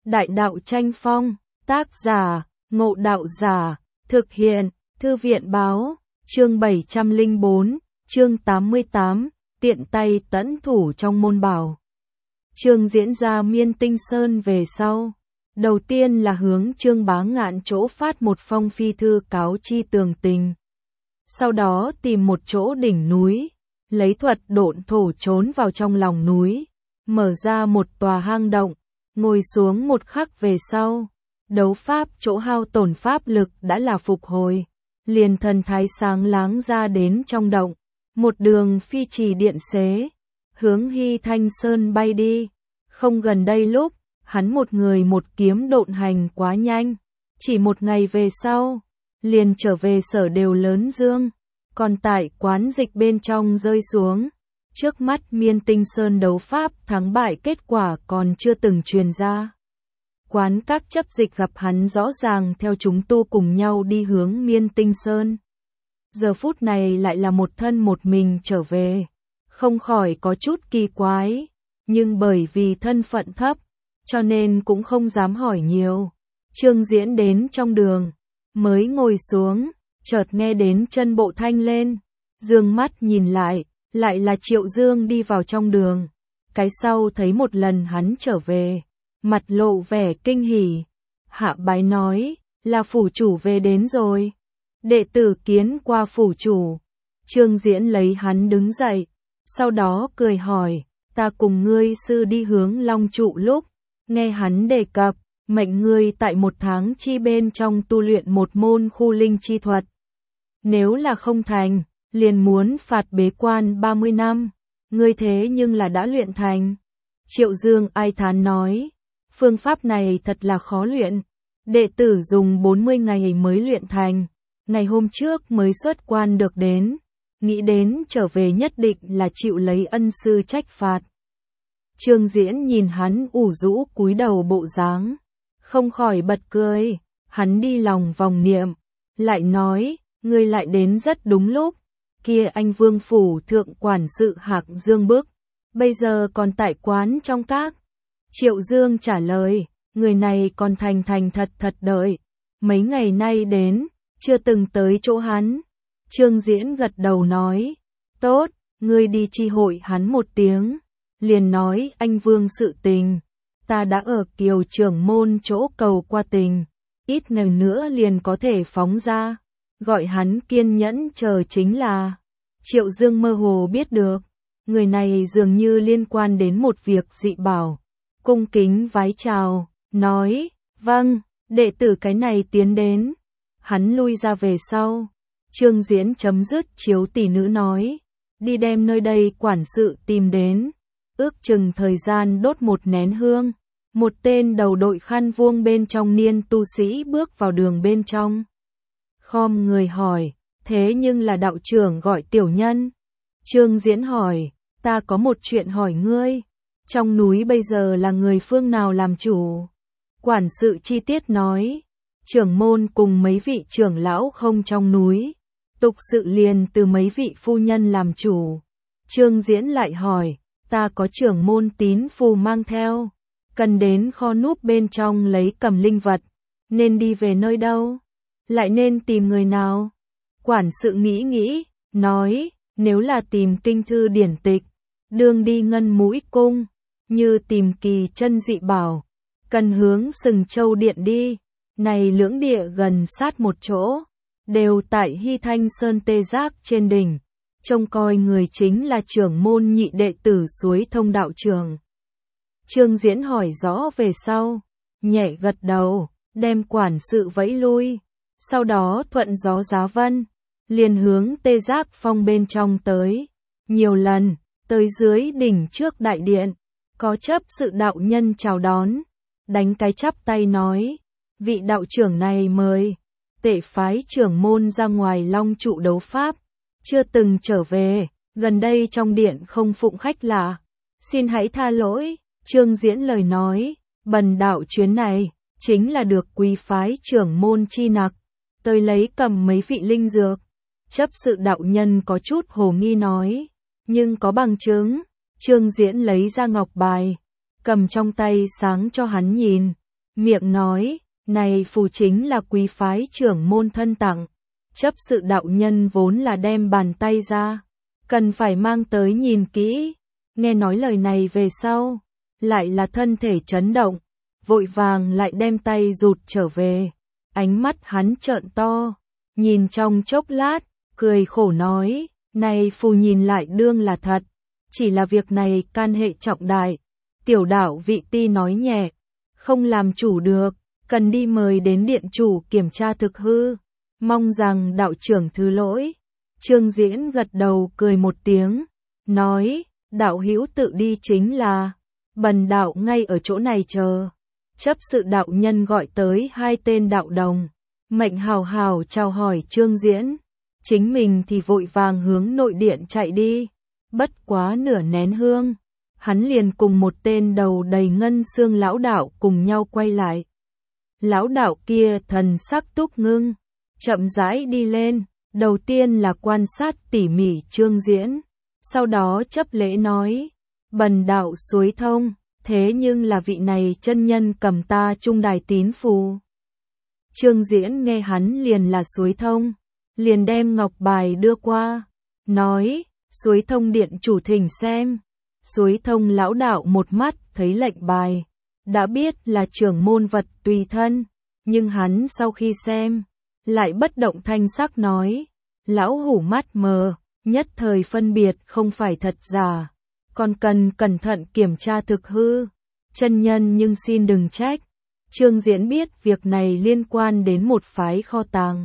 Đại đạo tranh phong, tác giả, Ngộ Đạo Giả, thực hiện, Thư viện báo, chương 704, chương 88, tiện tay tẫn thủ trong môn bảo. Chương diễn ra Miên Tinh Sơn về sau. Đầu tiên là hướng Trương Bá Ngạn chỗ phát một phong phi thư cáo chi tường tình. Sau đó tìm một chỗ đỉnh núi, lấy thuật độn thổ trốn vào trong lòng núi, mở ra một tòa hang động, ngồi xuống một khắc về sau. Đấu pháp chỗ hao tổn pháp lực đã là phục hồi, liền thần thái sáng láng ra đến trong động, một đường phi trì điện xế, hướng Hy Thanh Sơn bay đi. Không gần đây lúc, hắn một người một kiếm độn hành quá nhanh, chỉ một ngày về sau, liền trở về Sở Đều Lớn Dương, còn tại quán dịch bên trong rơi xuống. Trước mắt Miên Tinh Sơn đấu pháp thắng bại kết quả còn chưa từng truyền ra. Quán các chấp dịch gặp hắn rõ ràng theo chúng tu cùng nhau đi hướng Miên Tinh Sơn. Giờ phút này lại là một thân một mình trở về, không khỏi có chút kỳ quái, nhưng bởi vì thân phận thấp, cho nên cũng không dám hỏi nhiều. Trương Diễn đến trong đường, mới ngồi xuống, chợt nghe đến chân bộ thanh lên, dương mắt nhìn lại là Triệu Dương đi vào trong đường. Cái sau thấy một lần hắn trở về, mặt lộ vẻ kinh hỉ, hạ bái nói, là phủ chủ về đến rồi. Đệ tử kiến qua phủ chủ. Trương Diễn lấy hắn đứng dậy, sau đó cười hỏi, ta cùng ngươi sư đi hướng Long Trụ lúc, nghe hắn đề cập, mệnh ngươi tại một tháng chi bên trong tu luyện một môn khu linh chi thuật. Nếu là không thành, liền muốn phạt bế quan 30 năm, ngươi thế nhưng là đã luyện thành. Triệu Dương ai thán nói, phương pháp này thật là khó luyện, đệ tử dùng 40 ngày mới luyện thành, ngày hôm trước mới xuất quan được đến, nghĩ đến trở về nhất định là chịu lấy ân sư trách phạt. Trương Diễn nhìn hắn ủ rũ cúi đầu bộ dáng, không khỏi bật cười, hắn đi lòng vòng niệm, lại nói, ngươi lại đến rất đúng lúc, kia anh Vương phủ thượng quản sự Hạc Dương Bức, bây giờ còn tại quán trong các. Triệu Dương trả lời, người này còn thành thật đợi, mấy ngày nay đến, chưa từng tới chỗ hắn. Trương Diễn gật đầu nói, tốt, ngươi đi chi hội hắn một tiếng, liền nói anh Vương sự tình, ta đã ở Kiều trưởng môn chỗ cầu qua tình, ít ngày nữa liền có thể phóng ra, gọi hắn kiên nhẫn chờ chính là. Triệu Dương mơ hồ biết được, người này dường như liên quan đến một việc dị bảo, cung kính vái chào, nói, vâng, đệ tử cái này tiến đến. Hắn lui ra về sau, Trương Diễn chấm dứt chiếu tỷ nữ nói, đi đem nơi đây quản sự tìm đến, ước chừng thời gian đốt một nén hương. Một tên đầu đội khăn vuông bên trong niên tu sĩ bước vào đường bên trong, khom người hỏi, thế nhưng là đạo trưởng gọi tiểu nhân. Trương Diễn hỏi, ta có một chuyện hỏi ngươi, trong núi bây giờ là người phương nào làm chủ? Quản sự chi tiết nói, trưởng môn cùng mấy vị trưởng lão không trong núi, tục sự liền từ mấy vị phu nhân làm chủ. Trương Diễn lại hỏi, ta có trưởng môn tín phù mang theo, cần đến kho núp bên trong lấy cầm linh vật, nên đi về nơi đâu? Lại nên tìm người nào? Quản sự nghĩ, nói, nếu là tìm kinh thư điển tịch, đường đi Ngân Mũi Cung, như tìm kỳ chân dị bảo, cần hướng Sừng Châu Điện đi, này lưỡng địa gần sát một chỗ, đều tại Hy Thanh Sơn Tê Giác trên đỉnh, trông coi người chính là trưởng môn nhị đệ tử Suối Thông đạo trưởng. Trương Diễn hỏi rõ về sau, nhẹ gật đầu, đem quản sự vẫy lui, sau đó thuận gió giá vân, liền hướng Tê Giác Phong bên trong tới, nhiều lần, tới dưới đỉnh trước đại điện, có chấp sự đạo nhân chào đón, đánh cái chắp tay nói, vị đạo trưởng này mời, tể phái trưởng môn ra ngoài Long Trụ đấu pháp, chưa từng trở về, gần đây trong điện không phụng khách lạ, xin hãy tha lỗi. Trương Diễn lời nói, bần đạo chuyến này, chính là được quý phái trưởng môn chi nặc, tới lấy cầm mấy vị linh dược. Chấp sự đạo nhân có chút hồ nghi nói, nhưng có bằng chứng. Trương Diễn lấy ra ngọc bài, cầm trong tay sáng cho hắn nhìn, miệng nói, này phù chính là quý phái trưởng môn thân tặng. Chấp sự đạo nhân vốn là đem bàn tay ra, cần phải mang tới nhìn kỹ. Nghe nói lời này về sau, lại là thân thể chấn động, vội vàng lại đem tay rụt trở về. Ánh mắt hắn trợn to, nhìn trong chốc lát, cười khổ nói, này phù nhìn lại đương là thật, chỉ là việc này can hệ trọng đại. Tiểu đạo vị ti nói nhẹ, không làm chủ được, cần đi mời đến điện chủ kiểm tra thực hư, mong rằng đạo trưởng thứ lỗi. Trương Diễn gật đầu cười một tiếng, nói, đạo hữu tự đi chính là, bần đạo ngay ở chỗ này chờ. Chấp sự đạo nhân gọi tới 2 tên đạo đồng, mệnh hào hào chào hỏi Trương Diễn, chính mình thì vội vàng hướng nội điện chạy đi. Bất quá nửa nén hương, hắn liền cùng một tên đầu đầy ngân xương lão đạo cùng nhau quay lại. Lão đạo kia thần sắc túc ngưng, chậm rãi đi lên, đầu tiên là quan sát tỉ mỉ Trương Diễn, sau đó chấp lễ nói, bần đạo Suối Thông, thế nhưng là vị này chân nhân cầm ta trung đài tín phù. Trương Diễn nghe hắn liền là Suối Thông, liền đem ngọc bài đưa qua, nói, Suối Thông điện chủ thỉnh xem. Suối Thông lão đạo một mắt thấy lệnh bài, đã biết là trưởng môn vật tùy thân, nhưng hắn sau khi xem, lại bất động thanh sắc nói, lão hủ mắt mờ, nhất thời phân biệt không phải thật giả, còn cần cẩn thận kiểm tra thực hư. Chân nhân nhưng xin đừng trách. Trương Diễn biết việc này liên quan đến một phái kho tàng.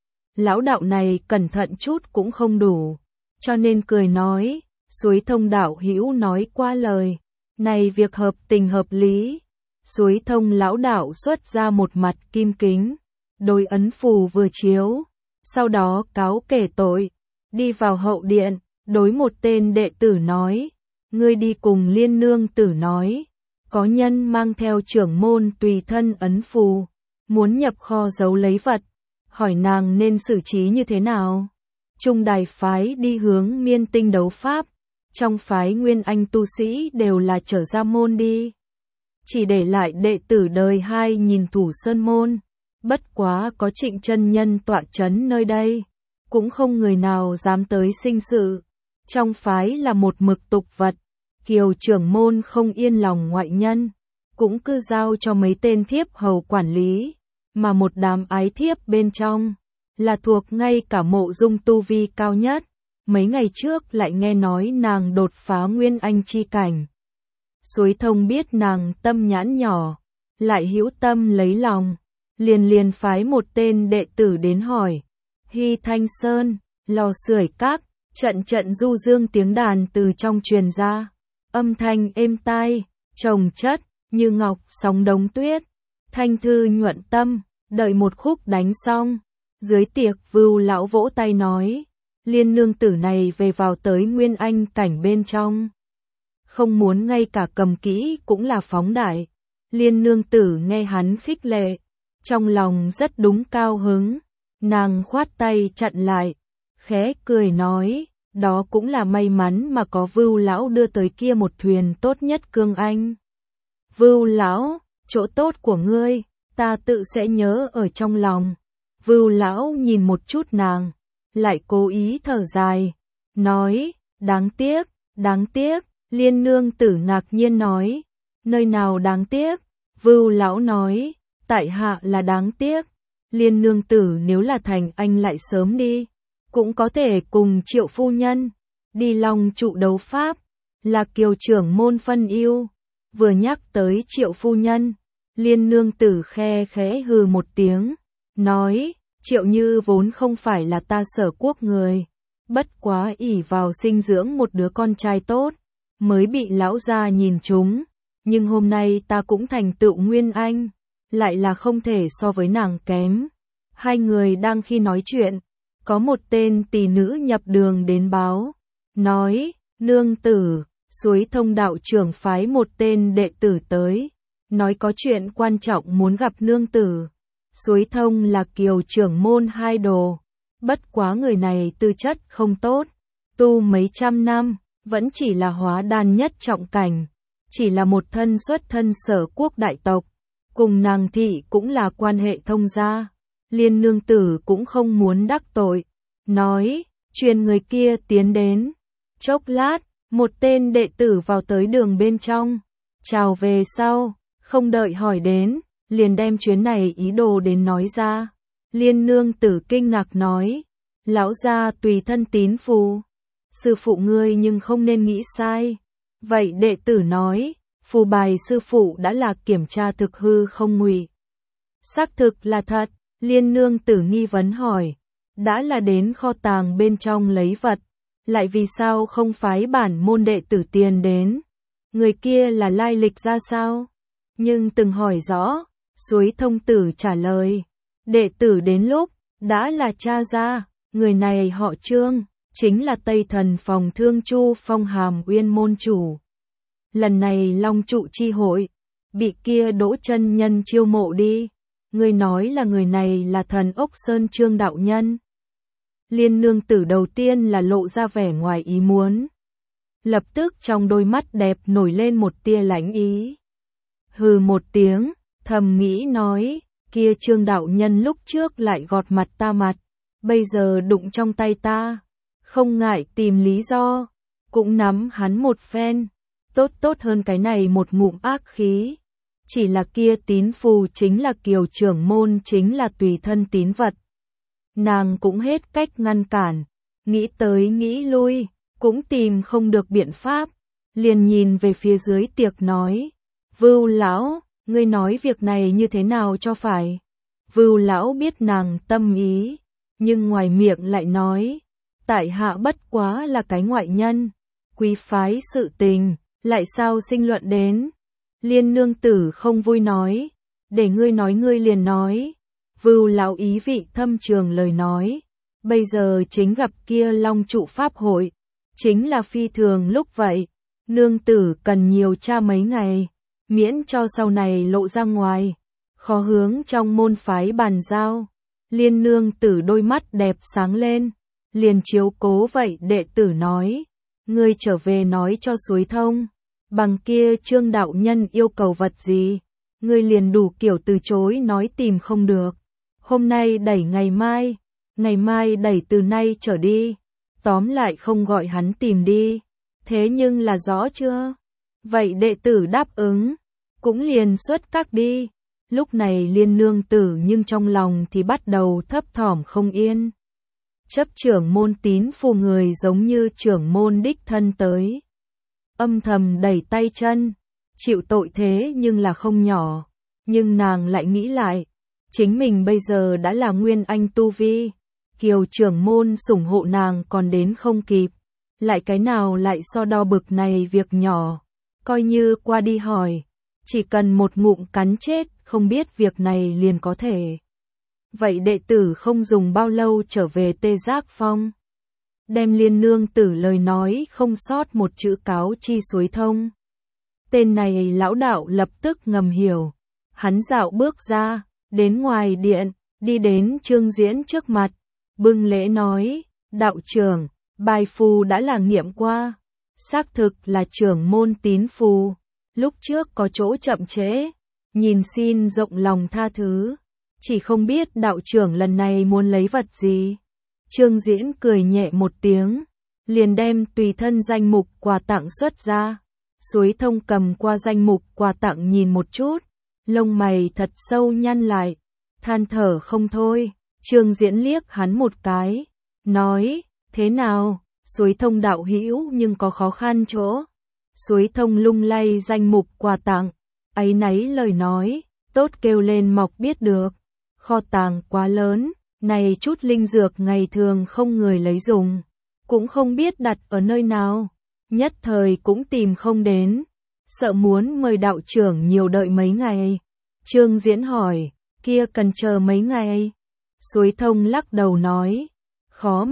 Lão đạo này cẩn thận chút cũng không đủ, cho nên cười nói, Suối Thông đạo hữu nói qua lời, này việc hợp tình hợp lý. Suối Thông lão đạo xuất ra một mặt kim kính, đôi ấn phù vừa chiếu, sau đó cáo kể tội, đi vào hậu điện, đối một tên đệ tử nói, ngươi đi cùng Liên nương tử nói, có nhân mang theo trưởng môn tùy thân ấn phù, muốn nhập kho giấu lấy vật, hỏi nàng nên xử trí như thế nào. Trung đài phái đi hướng Miên Tinh đấu pháp, trong phái Nguyên Anh tu sĩ đều là trở ra môn đi, chỉ để lại đệ tử đời 2 nhìn thủ sơn môn. Bất quá có Trịnh chân nhân tọa chấn nơi đây, cũng không người nào dám tới sinh sự. Trong phái là một mực tục vật, Kiều trưởng môn không yên lòng ngoại nhân, cũng cứ giao cho mấy tên thiếp hầu quản lý, mà một đám ái thiếp bên trong là thuộc ngay cả Mộ Dung tu vi cao nhất. Mấy ngày trước lại nghe nói nàng đột phá Nguyên Anh chi cảnh. Suối Thông biết nàng tâm nhãn nhỏ, lại hữu tâm lấy lòng, liền phái một tên đệ tử đến hỏi. Hy Thanh Sơn, lò sưởi các, trận du dương tiếng đàn từ trong truyền ra, âm thanh êm tai, trồng chất như ngọc sóng đống tuyết, thanh thư nhuận tâm. Đợi một khúc đánh xong, dưới tiệc Vưu lão vỗ tay nói, Liên nương tử này về vào tới Nguyên Anh cảnh bên trong, không muốn ngay cả cầm kỹ cũng là phóng đại. Liên nương tử nghe hắn khích lệ, trong lòng rất đúng cao hứng, nàng khoát tay chặn lại, khẽ cười nói, đó cũng là may mắn mà có Vưu lão đưa tới kia một thuyền tốt nhất cương anh. Vưu lão, chỗ tốt của ngươi, ta tự sẽ nhớ ở trong lòng. Vưu lão nhìn một chút nàng, lại cố ý thở dài, nói, đáng tiếc. Liên nương tử ngạc nhiên nói, nơi nào đáng tiếc? Vưu lão nói, tại hạ là đáng tiếc. Liên nương tử nếu là thành anh lại sớm đi, cũng có thể cùng Triệu phu nhân đi Long trụ đấu pháp, là Kiều trưởng môn phân ưu. Vừa nhắc tới Triệu phu nhân, Liên nương tử khe khẽ hừ một tiếng, nói, Triệu Như vốn không phải là ta Sở Quốc người, bất quá ỷ vào sinh dưỡng một đứa con trai tốt, mới bị lão gia nhìn trúng, nhưng hôm nay ta cũng thành tựu Nguyên Anh, lại là không thể so với nàng kém. Hai người đang khi nói chuyện, có một tên tỷ nữ nhập đường đến báo, nói, nương tử, Suối Thông đạo trưởng phái một tên đệ tử tới, nói có chuyện quan trọng muốn gặp nương tử. Suối Thông là Kiều trưởng môn hai đồ, bất quá người này tư chất không tốt, tu mấy trăm năm, vẫn chỉ là hóa đan nhất trọng cảnh, chỉ là một thân xuất thân Sở Quốc đại tộc, cùng nàng thị cũng là quan hệ thông gia. Liên nương tử cũng không muốn đắc tội, nói, truyền người kia tiến đến. Chốc lát, một tên đệ tử vào tới đường bên trong, chào về sau, không đợi hỏi đến, liền đem chuyến này ý đồ đến nói ra. Liên nương tử kinh ngạc nói, lão gia tùy thân tín phù, sư phụ ngươi nhưng không nên nghĩ sai. Vậy đệ tử nói, phù bài sư phụ đã là kiểm tra thực hư không ngụy. Xác thực là thật. Liên nương tử nghi vấn hỏi, đã là đến kho tàng bên trong lấy vật, lại vì sao không phái bản môn đệ tử tiền đến? Người kia là lai lịch ra sao? Nhưng từng hỏi rõ, Suối Thông tử trả lời, đệ tử đến lúc, đã là cha ra, người này họ Trương, chính là Tây Thần Phòng Thương Chu Phong Hàm Uyên môn chủ. Lần này Long trụ chi hội, bị kia Đỗ chân nhân chiêu mộ đi. Ngươi nói là người này là Thần Ốc Sơn Trương đạo nhân. Liên nương tử đầu tiên là lộ ra vẻ ngoài ý muốn. Lập tức trong đôi mắt đẹp nổi lên một tia lãnh ý. Hừ một tiếng, thầm nghĩ nói, kia Trương đạo nhân lúc trước lại gọt mặt ta mặt, bây giờ đụng trong tay ta, không ngại tìm lý do, cũng nắm hắn một phen, tốt hơn cái này một ngụm ác khí. Chỉ là kia tín phù chính là Kiều trưởng môn chính là tùy thân tín vật. Nàng cũng hết cách ngăn cản, nghĩ tới nghĩ lui, cũng tìm không được biện pháp, liền nhìn về phía dưới tiệc nói, Vưu lão, ngươi nói việc này như thế nào cho phải? Vưu lão biết nàng tâm ý, nhưng ngoài miệng lại nói, tại hạ bất quá là cái ngoại nhân, quý phái sự tình, lại sao sinh luận đến? Liên nương tử không vui nói, để ngươi nói ngươi liền nói. Vưu lão ý vị thâm trường lời nói, bây giờ chính gặp kia Long trụ pháp hội, chính là phi thường lúc vậy, nương tử cần nhiều tra mấy ngày, miễn cho sau này lộ ra ngoài, khó hướng trong môn phái bàn giao. Liên nương tử đôi mắt đẹp sáng lên, liền chiếu cố vậy đệ tử nói, ngươi trở về nói cho Suối Thông. Bằng kia Trương đạo nhân yêu cầu vật gì, ngươi liền đủ kiểu từ chối nói tìm không được. Hôm nay đẩy ngày mai đẩy từ nay trở đi, tóm lại không gọi hắn tìm đi. Thế nhưng là rõ chưa? Vậy đệ tử đáp ứng, cũng liền xuất các đi. Lúc này Liên nương tử nhưng trong lòng thì bắt đầu thấp thỏm không yên. Chấp trưởng môn tín phù người giống như trưởng môn đích thân tới. Âm thầm đẩy tay chân, chịu tội thế nhưng là không nhỏ, nhưng nàng lại nghĩ lại, chính mình bây giờ đã là nguyên anh tu vi, Kiều trưởng môn sủng hộ nàng còn đến không kịp, lại cái nào lại so đo bực này việc nhỏ, coi như qua đi hỏi, chỉ cần một ngụm cắn chết, không biết việc này liền có thể. Vậy đệ tử không dùng bao lâu trở về Tê Giác Phong. Đem Liên nương tử lời nói không sót một chữ cáo chi Suối Thông. Tên này lão đạo lập tức ngầm hiểu. Hắn dạo bước ra, đến ngoài điện, đi đến Trương Diễn trước mặt, bưng lễ nói, đạo trưởng, bài phù đã là nghiệm qua, xác thực là trưởng môn tín phù, lúc trước có chỗ chậm trễ, nhìn xin rộng lòng tha thứ, chỉ không biết đạo trưởng lần này muốn lấy vật gì. Trương Diễn cười nhẹ một tiếng, liền đem tùy thân danh mục quà tặng xuất ra. Suối Thông cầm qua danh mục quà tặng nhìn một chút, lông mày thật sâu nhăn lại, than thở không thôi. Trương Diễn liếc hắn một cái, nói, thế nào, Suối Thông đạo hữu nhưng có khó khăn chỗ. Suối Thông lung lay danh mục quà tặng, áy náy lời nói, tốt kêu lên mọc biết được, kho tàng quá lớn. Này chút linh dược ngày thường không người lấy dùng, cũng không biết đặt ở nơi nào, nhất thời cũng tìm không đến, sợ muốn mời đạo trưởng nhiều đợi mấy ngày. Trương Diễn hỏi, kia cần chờ mấy ngày? Suối Thông lắc đầu nói, khó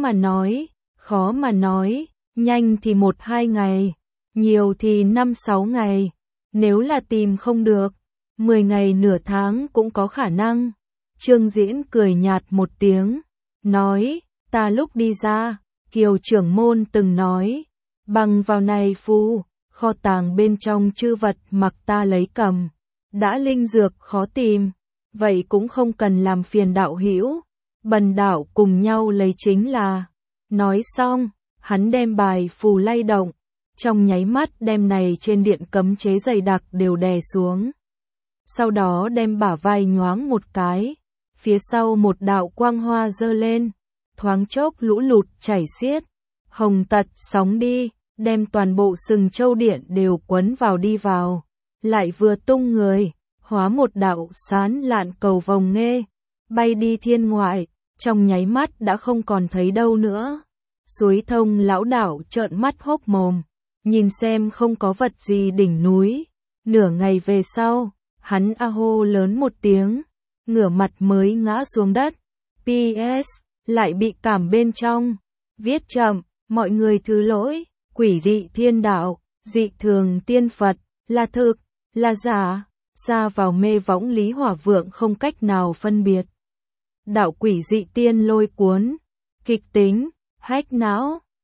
mà nói, nhanh thì 1-2 ngày, nhiều thì 5-6 ngày, nếu là tìm không được, 10 ngày nửa tháng cũng có khả năng. Trương Diễn cười nhạt một tiếng, nói, ta lúc đi ra, Kiều trưởng môn từng nói, bằng vào này phù, kho tàng bên trong chư vật mặc ta lấy cầm, đã linh dược khó tìm, vậy cũng không cần làm phiền đạo hữu, bần đạo cùng nhau lấy chính là. Nói xong, hắn đem bài phù lay động, trong nháy mắt đem này trên điện cấm chế dày đặc đều đè xuống. Sau đó đem bả vai nhoáng một cái, phía sau một đạo quang hoa dơ lên, thoáng chốc lũ lụt chảy xiết, hồng tật sóng đi, đem toàn bộ sừng châu điện đều quấn vào đi vào, lại vừa tung người, hóa một đạo sán lạn cầu vồng nghê, bay đi thiên ngoại, trong nháy mắt đã không còn thấy đâu nữa. Suối Thông lão đạo trợn mắt hốc mồm, nhìn xem không có vật gì đỉnh núi, nửa ngày về sau, hắn a hô lớn một tiếng, ngửa mặt mới ngã xuống đất. PS, lại bị cảm bên trong, viết chậm, mọi người thứ lỗi, quỷ dị thiên đạo, dị thường tiên Phật, là thực, là giả, xa vào mê võng Lý Hỏa Vượng không cách nào phân biệt. Đạo quỷ dị tiên lôi cuốn, kịch tính, hách não.